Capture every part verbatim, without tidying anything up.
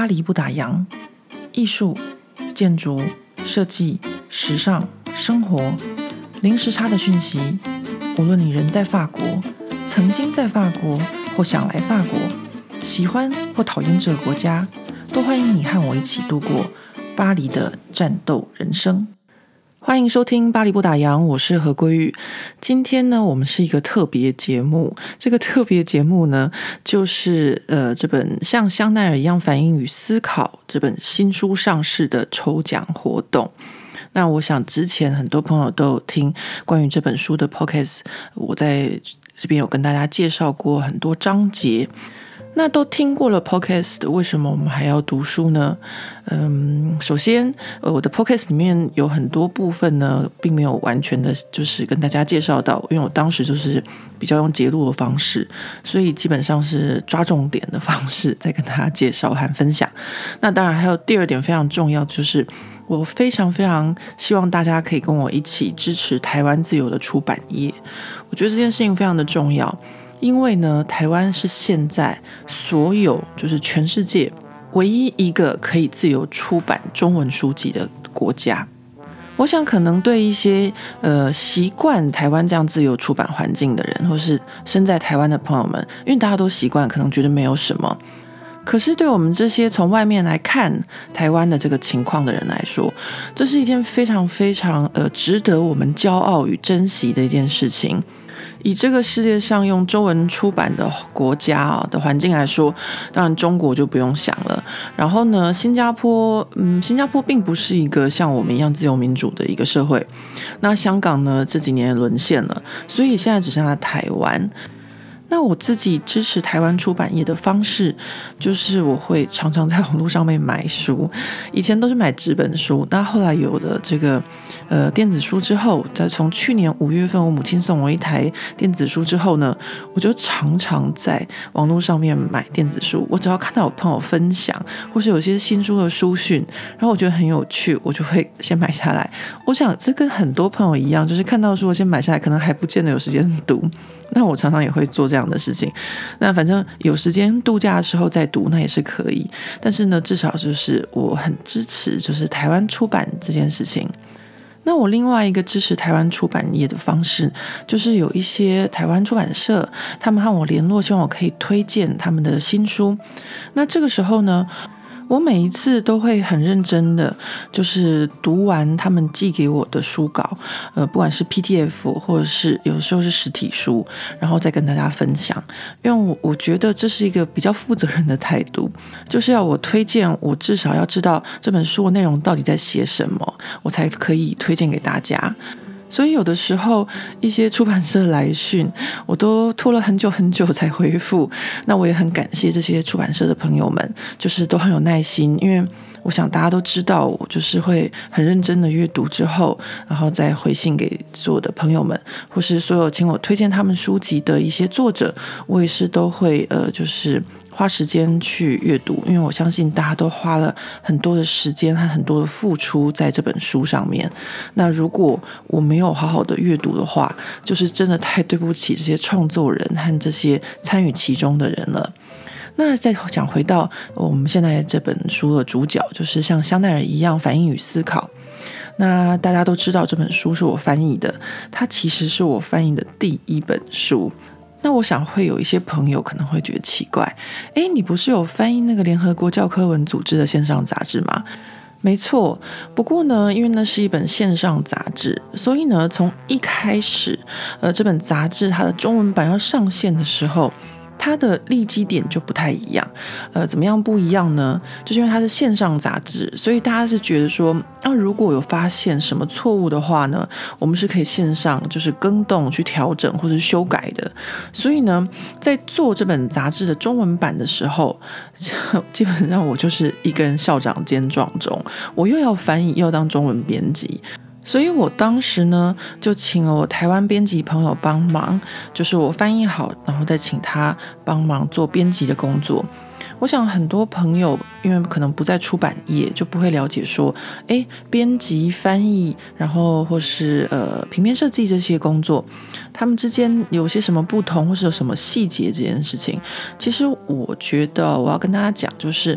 巴黎不打烊，艺术、建筑、设计、时尚、生活，零时差的讯息。无论你人在法国，曾经在法国，或想来法国，喜欢或讨厌这个国家，都欢迎你和我一起度过巴黎的战斗人生。欢迎收听巴黎不打烊，我是何桂玉。今天呢，我们是一个特别节目。这个特别节目呢，就是呃，这本像香奈儿一样反应与思考这本新书上市的抽奖活动。那我想之前很多朋友都有听关于这本书的 podcast， 我在这边有跟大家介绍过很多章节。那都听过了 podcast， 为什么我们还要读书呢？嗯，首先，呃，我的 podcast 里面有很多部分呢，并没有完全的，就是跟大家介绍到，因为我当时就是比较用节录的方式，所以基本上是抓重点的方式在跟大家介绍和分享。那当然还有第二点非常重要，就是我非常非常希望大家可以跟我一起支持台湾自由的出版业。我觉得这件事情非常的重要。因为呢，台湾是现在所有就是全世界唯一一个可以自由出版中文书籍的国家。我想可能对一些呃习惯台湾这样自由出版环境的人，或是身在台湾的朋友们，因为大家都习惯，可能觉得没有什么。可是对我们这些从外面来看台湾的这个情况的人来说，这是一件非常非常呃值得我们骄傲与珍惜的一件事情。以这个世界上用中文出版的国家、啊、的环境来说，当然中国就不用想了。然后呢，新加坡，嗯，新加坡并不是一个像我们一样自由民主的一个社会。那香港呢，这几年沦陷了，所以现在只剩下台湾。那我自己支持台湾出版业的方式，就是我会常常在网络上面买书。以前都是买纸本书，那后来有了这个呃电子书之后，在从去年五月份我母亲送我一台电子书之后呢，我就常常在网络上面买电子书。我只要看到有朋友分享，或是有些新书的书讯，然后我觉得很有趣，我就会先买下来。我想这跟很多朋友一样，就是看到书我先买下来，可能还不见得有时间读。那我常常也会做这样的事情，那反正有时间度假的时候再读，那也是可以。但是呢，至少就是我很支持就是台湾出版这件事情。那我另外一个支持台湾出版业的方式，就是有一些台湾出版社，他们和我联络，希望我可以推荐他们的新书。那这个时候呢，我每一次都会很认真的，就是读完他们寄给我的书稿，呃，不管是 P D F 或者是有时候是实体书，然后再跟大家分享。因为我我觉得这是一个比较负责任的态度，就是要我推荐，我至少要知道这本书的内容到底在写什么，我才可以推荐给大家。所以有的时候一些出版社来讯，我都拖了很久很久才回复。那我也很感谢这些出版社的朋友们，就是都很有耐心，因为我想大家都知道，我就是会很认真的阅读之后，然后再回信给所有的朋友们，或是所有请我推荐他们书籍的一些作者，我也是都会呃，就是花时间去阅读，因为我相信大家都花了很多的时间和很多的付出在这本书上面。那如果我没有好好的阅读的话，就是真的太对不起这些创作人和这些参与其中的人了。那再讲回到我们现在这本书的主角，就是像香奈儿一样反应与思考。那大家都知道这本书是我翻译的，它其实是我翻译的第一本书。那我想会有一些朋友可能会觉得奇怪，诶，你不是有翻译那个联合国教科文组织的线上杂志吗？没错，不过呢，因为那是一本线上杂志，所以呢，从一开始，呃，这本杂志它的中文版要上线的时候，它的立基点就不太一样。呃，怎么样不一样呢？就是因为它是线上杂志，所以大家是觉得说，啊，如果有发现什么错误的话呢，我们是可以线上就是更动去调整或是修改的。所以呢，在做这本杂志的中文版的时候，基本上我就是一个人校长兼撞钟，我又要翻译又要当中文编辑。所以我当时呢，就请了我台湾编辑朋友帮忙，就是我翻译好，然后再请他帮忙做编辑的工作。我想很多朋友因为可能不在出版业，就不会了解说，诶，编辑、翻译，然后或是呃平面设计这些工作，他们之间有些什么不同，或是有什么细节这件事情。其实我觉得我要跟大家讲，就是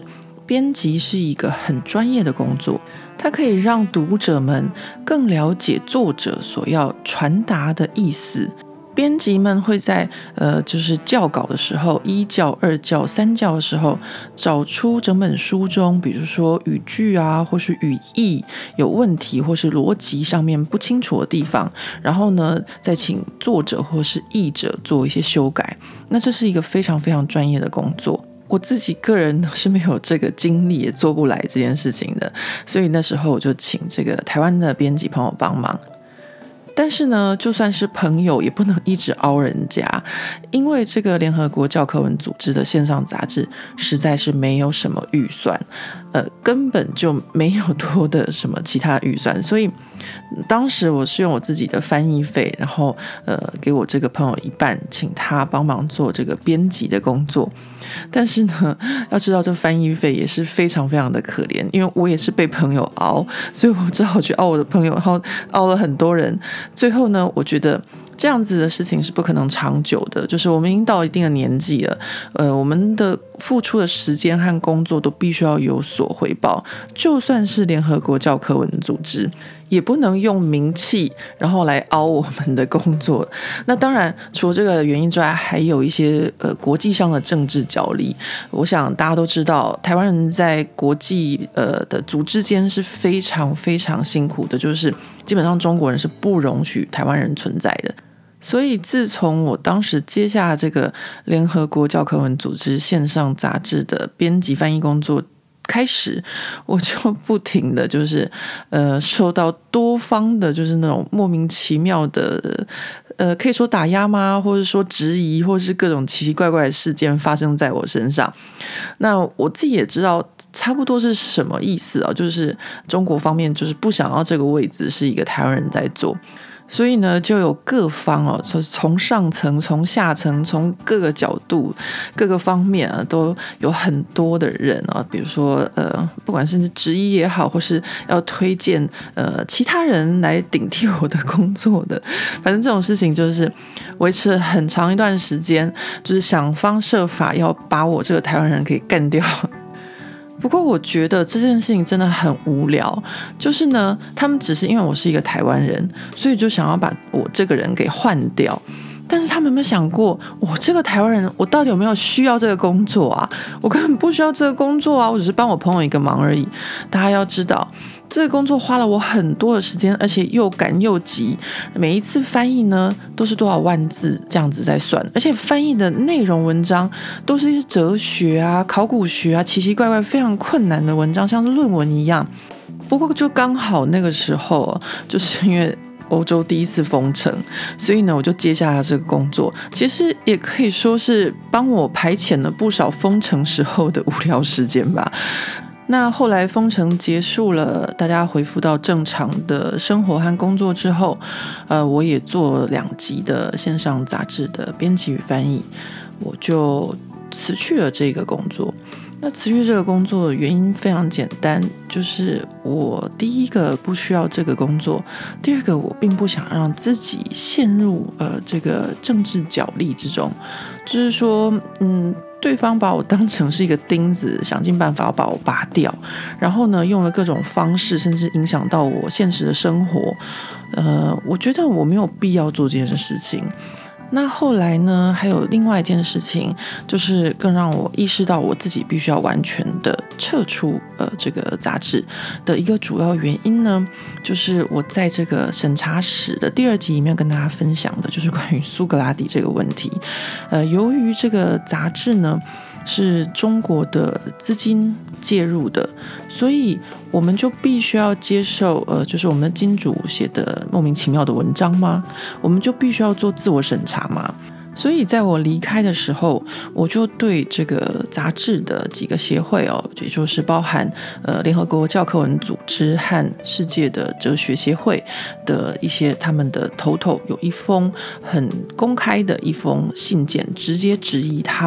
编辑是一个很专业的工作，它可以让读者们更了解作者所要传达的意思。编辑们会在呃，就是校稿的时候，一校、二校、三校的时候，找出整本书中，比如说语句啊，或是语义有问题，或是逻辑上面不清楚的地方，然后呢，再请作者或是译者做一些修改。那这是一个非常非常专业的工作。我自己个人是没有这个精力，也做不来这件事情的，所以那时候我就请这个台湾的编辑朋友帮忙。但是呢，就算是朋友也不能一直凹人家，因为这个联合国教科文组织的线上杂志实在是没有什么预算，呃，根本就没有多的什么其他预算，所以当时我是用我自己的翻译费，然后呃给我这个朋友一半，请他帮忙做这个编辑的工作。但是呢，要知道这翻译费也是非常非常的可怜，因为我也是被朋友凹，所以我只好去凹我的朋友，然后凹了很多人。最后呢，我觉得这样子的事情是不可能长久的，就是我们已经到一定的年纪了，呃，我们的付出的时间和工作都必须要有所回报，就算是联合国教科文组织，也不能用名气然后来凹我们的工作。那当然除了这个原因之外，还有一些呃国际上的政治角力。我想大家都知道，台湾人在国际呃的组织间是非常非常辛苦的，就是基本上中国人是不容许台湾人存在的。所以自从我当时接下这个联合国教科文组织线上杂志的编辑翻译工作开始，我就不停的就是呃受到多方的就是那种莫名其妙的呃可以说打压吗，或者说质疑，或者是各种奇奇怪怪的事件发生在我身上。那我自己也知道差不多是什么意思啊，就是中国方面就是不想要这个位置是一个台湾人在做。所以呢，就有各方哦，从上层、从下层、从各个角度、各个方面啊，都有很多的人啊，比如说呃，不管是质疑也好，或是要推荐呃其他人来顶替我的工作的，反正这种事情就是维持了很长一段时间，就是想方设法要把我这个台湾人给干掉。不过我觉得这件事情真的很无聊，就是呢，他们只是因为我是一个台湾人，所以就想要把我这个人给换掉。但是他们有没有想过，我这个台湾人，我到底有没有需要这个工作啊？我根本不需要这个工作啊，我只是帮我朋友一个忙而已。大家要知道，这个工作花了我很多的时间，而且又赶又急。每一次翻译呢，都是多少万字这样子在算，而且翻译的内容文章都是一些哲学啊、考古学啊、奇奇怪怪、非常困难的文章，像是论文一样。不过就刚好那个时候，就是因为欧洲第一次封城，所以呢，我就接下了这个工作。其实也可以说是帮我排遣了不少封城时候的无聊时间吧。那后来封城结束了，大家恢复到正常的生活和工作之后，呃，我也做两集的线上杂志的编辑与翻译，我就辞去了这个工作。那辞去这个工作的原因非常简单，就是我第一个不需要这个工作，第二个我并不想让自己陷入呃这个政治角力之中，就是说，嗯。对方把我当成是一个钉子，想尽办法要把我拔掉，然后呢，用了各种方式，甚至影响到我现实的生活。呃，我觉得我没有必要做这件事情。那后来呢，还有另外一件事情，就是更让我意识到我自己必须要完全的撤出呃这个杂志的一个主要原因呢，就是我在这个审查史的第二集里面跟大家分享的，就是关于苏格拉底这个问题。呃，由于这个杂志呢是中国的资金介入的，所以我们就必须要接受呃，就是我们的金主写的莫名其妙的文章吗？我们就必须要做自我审查吗？所以在我离开的时候，我就对这个杂志的几个协会哦，也就是包含呃联合国教科文组织和世界的哲学协会的一些他们的头头，有一封很公开的一封信件，直接质疑他们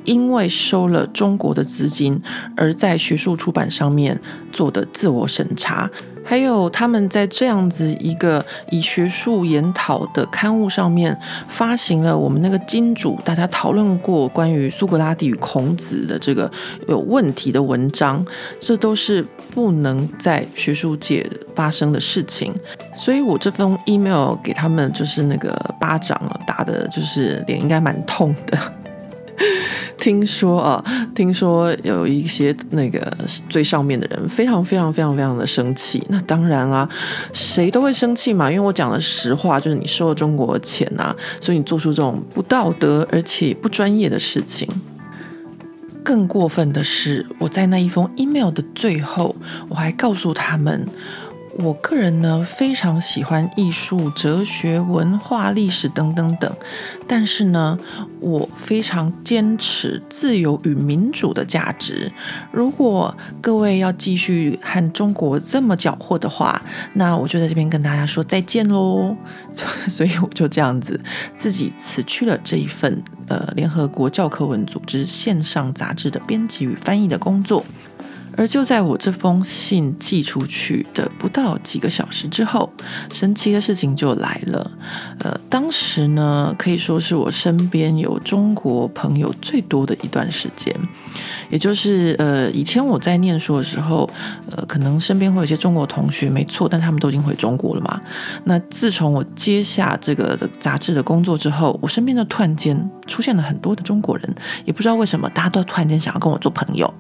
因为收了中国的资金而在学术出版上面做的自我审查，还有他们在这样子一个以学术研讨的刊物上面发行了我们那个金主大家讨论过关于苏格拉底与孔子的这个有问题的文章，这都是不能在学术界发生的事情。所以我这封 email 给他们就是那个巴掌打的就是脸应该蛮痛的。听说啊，听说有一些那个最上面的人非常非常非常非常的生气。那当然啦，谁都会生气嘛，因为我讲的实话，就是你收了中国的钱啊，所以你做出这种不道德而且不专业的事情。更过分的是，我在那一封 email 的最后，我还告诉他们，我个人呢非常喜欢艺术、哲学、文化、历史等等等，但是呢，我非常坚持自由与民主的价值。如果各位要继续和中国这么搅和的话，那我就在这边跟大家说再见咯。所以我就这样子自己辞去了这一份呃联合国教科文组织线上杂志的编辑与翻译的工作。而就在我这封信寄出去的不到几个小时之后，神奇的事情就来了。呃，当时呢，可以说是我身边有中国朋友最多的一段时间，也就是呃，以前我在念书的时候，呃，可能身边会有一些中国同学，没错，但他们都已经回中国了嘛。那自从我接下这个杂志的工作之后，我身边就突然间出现了很多的中国人，也不知道为什么，大家都突然间想要跟我做朋友。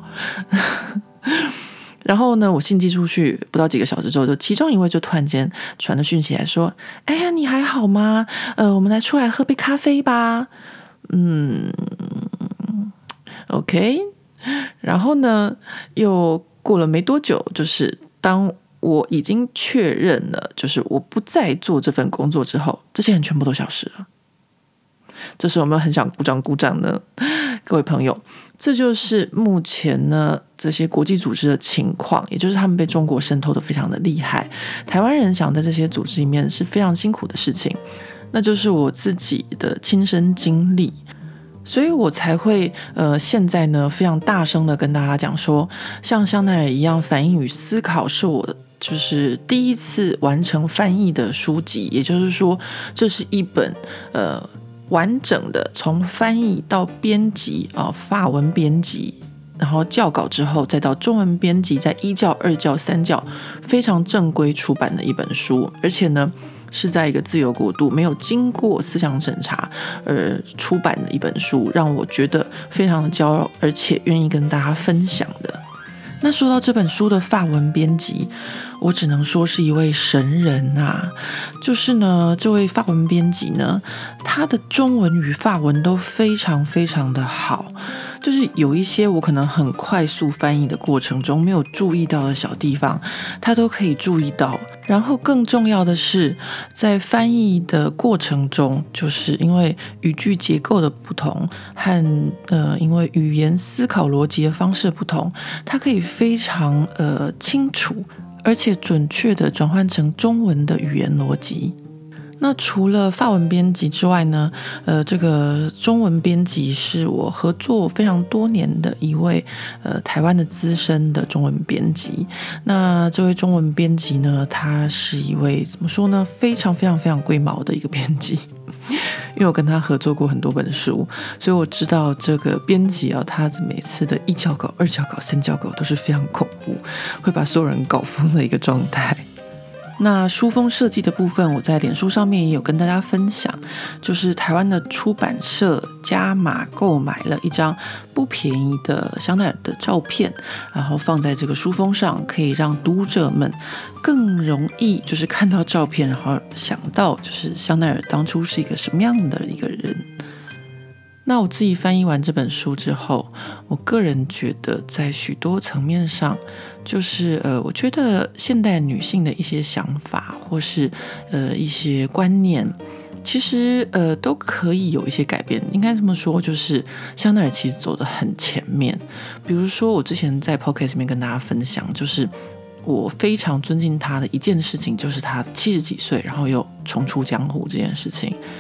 然后呢，我信寄出去不到几个小时之后，就其中一位就突然间传了讯息来说：“哎呀，你还好吗？呃，我们来出来喝杯咖啡吧。”嗯 ，OK。然后呢，又过了没多久，就是当我已经确认了，就是我不再做这份工作之后，这些人全部都消失了。这时候有没有很想鼓掌鼓掌呢？各位朋友，这就是目前呢这些国际组织的情况，也就是他们被中国渗透的非常的厉害。台湾人想在这些组织里面是非常辛苦的事情，那就是我自己的亲身经历，所以我才会呃现在呢非常大声的跟大家讲说，像香奈儿一样，反应与思考是我就是第一次完成翻译的书籍，也就是说，这是一本呃。完整的从翻译到编辑啊，法文编辑，然后校稿之后再到中文编辑，再一校、二校、三校，非常正规出版的一本书，而且呢是在一个自由国度没有经过思想审查而出版的一本书，让我觉得非常的骄傲，而且愿意跟大家分享的。那说到这本书的法文编辑，我只能说是一位神人啊！就是呢，这位法文编辑呢，他的中文与法文都非常非常的好，就是有一些我可能很快速翻译的过程中没有注意到的小地方，他都可以注意到。然后更重要的是，在翻译的过程中，就是因为语句结构的不同和呃，因为语言思考逻辑的方式不同，它可以非常呃清楚而且准确的转换成中文的语言逻辑。那除了法文编辑之外呢，呃，这个中文编辑是我合作非常多年的一位呃台湾的资深的中文编辑。那这位中文编辑呢，他是一位怎么说呢，非常非常非常龟毛的一个编辑。因为我跟他合作过很多本书，所以我知道这个编辑啊，他每次的一校稿、二校稿、三校稿都是非常恐怖，会把所有人搞疯的一个状态。那书封设计的部分，我在脸书上面也有跟大家分享，就是台湾的出版社加码购买了一张不便宜的香奈儿的照片，然后放在这个书封上，可以让读者们更容易就是看到照片，然后想到就是香奈儿当初是一个什么样的一个人。那我自己翻译完这本书之后，我个人觉得在许多层面上，就是呃，我觉得现代女性的一些想法或是呃一些观念，其实呃都可以有一些改变。应该这么说，就是香奈儿其实走得很前面。比如说我之前在 podcast 里面跟大家分享，就是我非常尊敬她的一件事情，就是她七十几岁然后又重出江湖这件事情。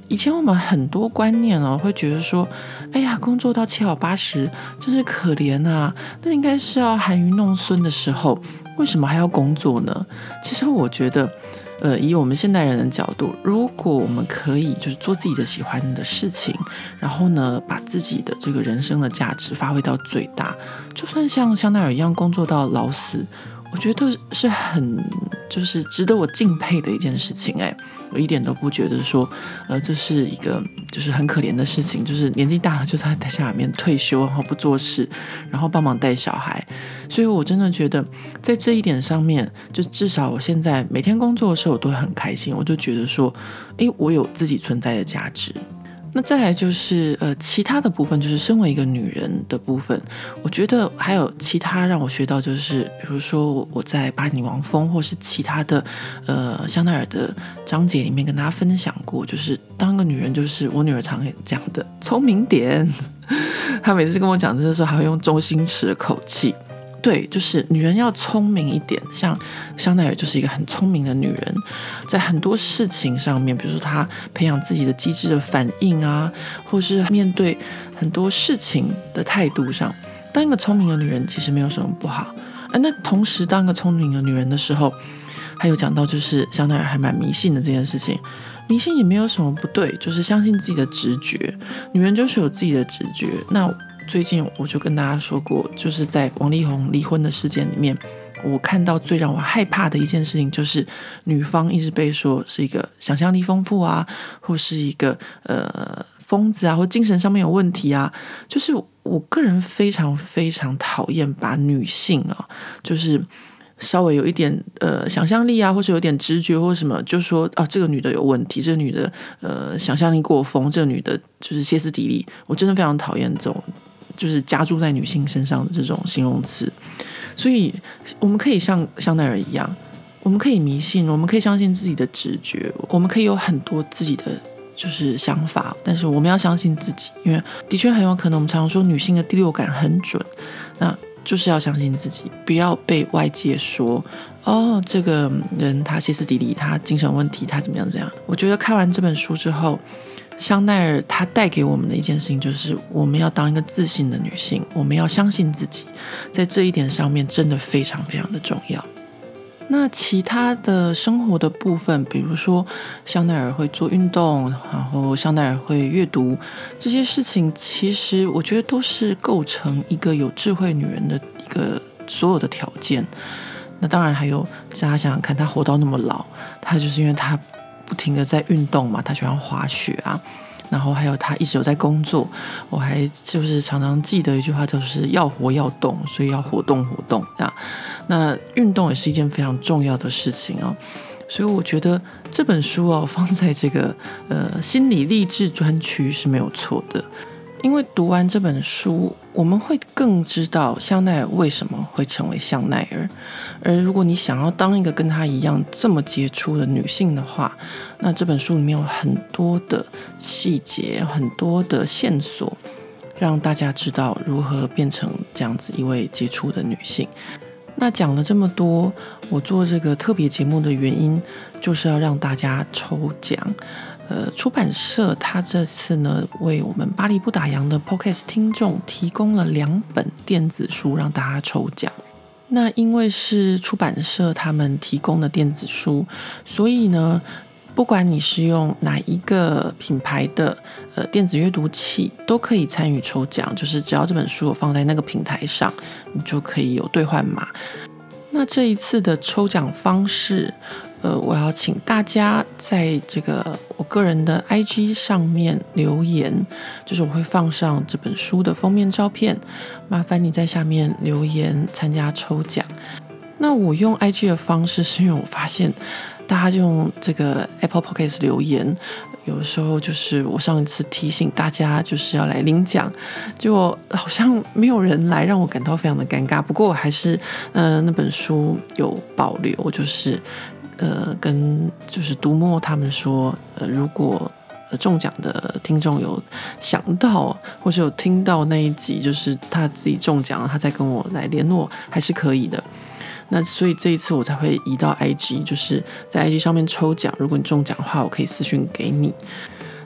以前我们很多观念哦，会觉得说，哎呀，工作到七老八十真是可怜啊，那应该是要含饴弄孙的时候，为什么还要工作呢？其实我觉得呃，以我们现代人的角度，如果我们可以就是做自己的喜欢的事情，然后呢，把自己的这个人生的价值发挥到最大，就算像香奈儿一样工作到老死，我觉得是很就是值得我敬佩的一件事情。哎，我一点都不觉得说，呃，这是一个就是很可怜的事情，就是年纪大了就在家里面退休，然后不做事，然后帮忙带小孩。所以我真的觉得在这一点上面，就至少我现在每天工作的时候我都会很开心，我就觉得说，诶，我有自己存在的价值。那再来就是呃其他的部分，就是身为一个女人的部分，我觉得还有其他让我学到，就是比如说我在巴黎女王峰或是其他的呃香奈儿的章节里面跟大家分享过，就是当个女人，就是我女儿常讲的聪明点。她每次跟我讲这个时候还会用周星驰的口气，对，就是女人要聪明一点，像香奈儿就是一个很聪明的女人，在很多事情上面，比如说她培养自己的机智的反应啊，或是面对很多事情的态度上，当一个聪明的女人其实没有什么不好。啊，那同时当一个聪明的女人的时候，还有讲到就是香奈儿还蛮迷信的这件事情，迷信也没有什么不对，就是相信自己的直觉，女人就是有自己的直觉。那最近我就跟大家说过，就是在王力宏离婚的事件里面，我看到最让我害怕的一件事情，就是女方一直被说是一个想象力丰富啊，或是一个呃疯子啊，或精神上面有问题啊。就是我个人非常非常讨厌把女性啊，就是稍微有一点呃想象力啊，或是有点直觉或什么，就说啊这个女的有问题，这个女的呃想象力过疯，这个女的就是歇斯底里。我真的非常讨厌这种就是加注在女性身上的这种形容词。所以我们可以像香奈儿一样，我们可以迷信，我们可以相信自己的直觉，我们可以有很多自己的就是想法，但是我们要相信自己，因为的确很有可能我们常常说女性的第六感很准，那就是要相信自己，不要被外界说哦这个人他歇斯底里，他精神问题，他怎么样怎么样。我觉得看完这本书之后，香奈儿她带给我们的一件事情，就是我们要当一个自信的女性，我们要相信自己，在这一点上面真的非常非常的重要。那其他的生活的部分，比如说香奈儿会做运动，然后香奈儿会阅读，这些事情其实我觉得都是构成一个有智慧女人的一个所有的条件。那当然还有大家想想看，她活到那么老，她就是因为她不停的在运动嘛，她喜欢滑雪啊，然后还有她一直有在工作。我还就是常常记得一句话，就是要活要动，所以要活动活动这样。那运动也是一件非常重要的事情哦，所以我觉得这本书哦放在这个呃心理励志专区是没有错的。因为读完这本书，我们会更知道香奈儿为什么会成为香奈儿。而如果你想要当一个跟她一样这么杰出的女性的话，那这本书里面有很多的细节，很多的线索，让大家知道如何变成这样子一位杰出的女性。那讲了这么多，我做这个特别节目的原因，就是要让大家抽奖。呃，出版社他这次呢，为我们巴黎不打烊的 Podcast 听众提供了两本电子书让大家抽奖。那因为是出版社他们提供的电子书，所以呢，不管你是用哪一个品牌的呃电子阅读器，都可以参与抽奖。就是只要这本书有放在那个平台上，你就可以有兑换码。那这一次的抽奖方式，呃，我要请大家在这个我个人的 I G 上面留言，就是我会放上这本书的封面照片，麻烦你在下面留言参加抽奖。那我用 I G 的方式是因为我发现大家用这个 Apple Podcast 留言，有时候就是我上一次提醒大家就是要来领奖，结果好像没有人来，让我感到非常的尴尬。不过我还是呃那本书有保留，就是呃跟就是读墨他们说，呃如果中奖的听众有想到或是有听到那一集，就是他自己中奖了，他再跟我来联络还是可以的。那所以这一次我才会移到 I G， 就是在 I G 上面抽奖，如果你中奖的话，我可以私讯给你。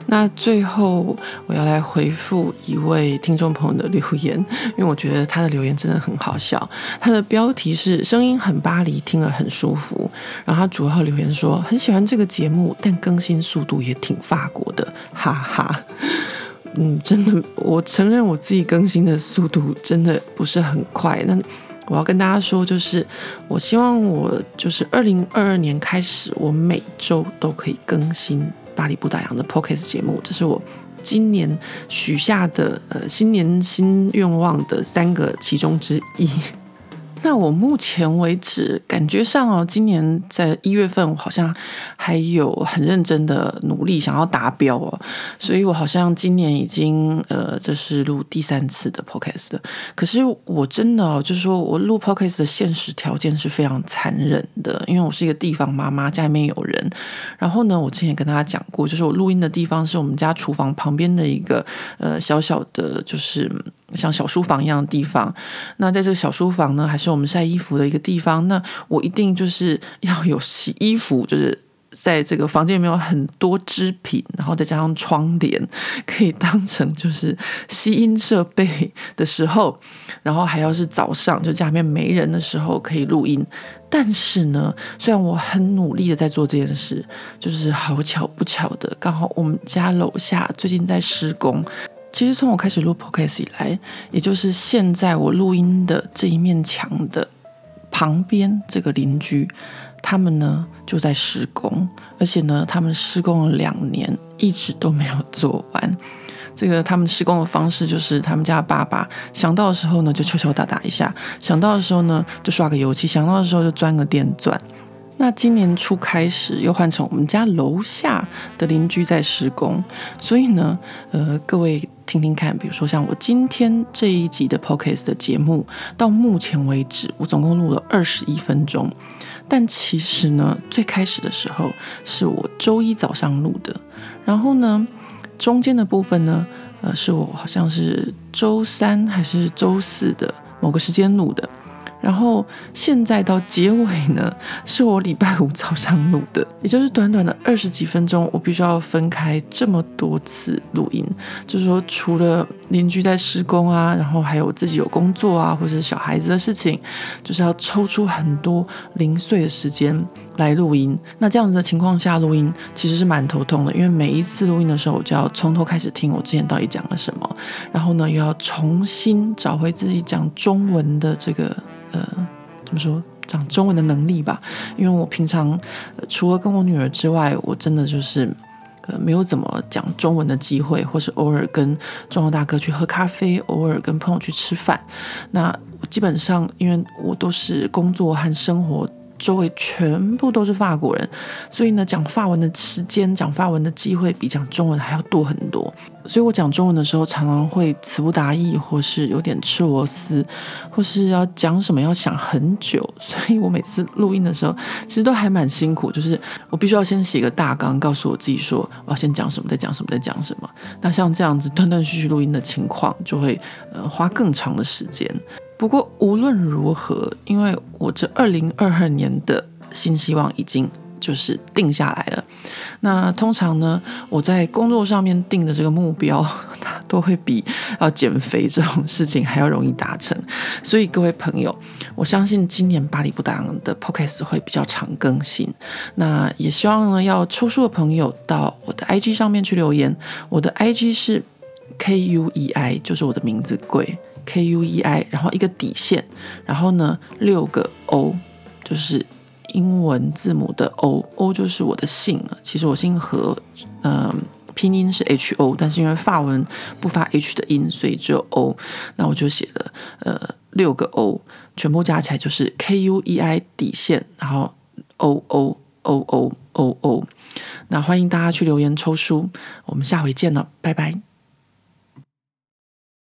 那最后我要来回复一位听众朋友的留言，因为我觉得他的留言真的很好笑。他的标题是声音很巴黎，听了很舒服。然后他主要留言说很喜欢这个节目，但更新速度也挺法国的，哈哈。嗯，真的，我承认我自己更新的速度真的不是很快。那我要跟大家说，就是我希望我就是二零二二年开始，我每周都可以更新巴黎不打烊的 Podcast 节目，这是我今年许下的呃新年新愿望的三个其中之一。那我目前为止感觉上哦，今年在一月份我好像还有很认真的努力想要达标哦，所以我好像今年已经呃这是录第三次的 podcast 了。可是我真的哦，就是说我录 podcast 的现实条件是非常残忍的，因为我是一个地方妈妈，家里面有人。然后呢，我之前也跟大家讲过，就是我录音的地方是我们家厨房旁边的一个呃小小的，就是像小书房一样的地方。那在这个小书房呢，还是我们晒衣服的一个地方，那我一定就是要有洗衣服，就是在这个房间里面有很多织品，然后再加上窗帘，可以当成就是吸音设备的时候，然后还要是早上就家里面没人的时候可以录音。但是呢，虽然我很努力的在做这件事，就是好巧不巧的，刚好我们家楼下最近在施工。其实从我开始录 podcast 以来，也就是现在我录音的这一面墙的旁边这个邻居，他们呢就在施工，而且呢他们施工了两年，一直都没有做完。这个他们施工的方式就是他们家的爸爸想到的时候呢就敲敲打打一下，想到的时候呢就刷个油漆，想到的时候就钻个电钻。那今年初开始又换成我们家楼下的邻居在施工，所以呢，呃，各位听听看，比如说像我今天这一集的 podcast 的节目，到目前为止我总共录了二十一分钟，但其实呢，最开始的时候是我周一早上录的，然后呢，中间的部分呢，呃，是我好像是周三还是周四的某个时间录的。然后现在到结尾呢，是我礼拜五早上录的，也就是短短的二十几分钟，我必须要分开这么多次录音。就是说，除了邻居在施工啊，然后还有我自己有工作啊，或者是小孩子的事情，就是要抽出很多零碎的时间来录音。那这样子的情况下录音其实是蛮头痛的，因为每一次录音的时候，我就要从头开始听我之前到底讲了什么，然后呢又要重新找回自己讲中文的这个呃怎么说讲中文的能力吧。因为我平常、呃、除了跟我女儿之外，我真的就是呃没有怎么讲中文的机会，或是偶尔跟中国大哥去喝咖啡，偶尔跟朋友去吃饭。那我基本上因为我都是工作和生活周围全部都是法国人，所以呢讲法文的时间，讲法文的机会比讲中文还要多很多。所以我讲中文的时候常常会词不达意，或是有点吃螺丝，或是要讲什么要想很久。所以我每次录音的时候其实都还蛮辛苦，就是我必须要先写个大纲，告诉我自己说我要先讲什么，再讲什么，再讲什么。那像这样子断断续续录音的情况就会、呃、花更长的时间。不过无论如何，因为我这二零二二年的新希望已经就是定下来了。那通常呢，我在工作上面定的这个目标，它都会比要减肥这种事情还要容易达成。所以各位朋友，我相信今年巴黎不打烊的 podcast 会比较常更新。那也希望呢，要抽书的朋友到我的 I G 上面去留言。我的 I G 是 K U E I， 就是我的名字贵。K U E I， 然后一个底线，然后呢六个 O， 就是英文字母的 O，O 就是我的姓了。其实我姓何，呃，拼音是 H O， 但是因为法文不发 H 的音，所以只有 O。那我就写了呃六个 O， 全部加起来就是 K U E I 底线，然后 O O O O O O。那欢迎大家去留言抽书，我们下回见了，拜拜。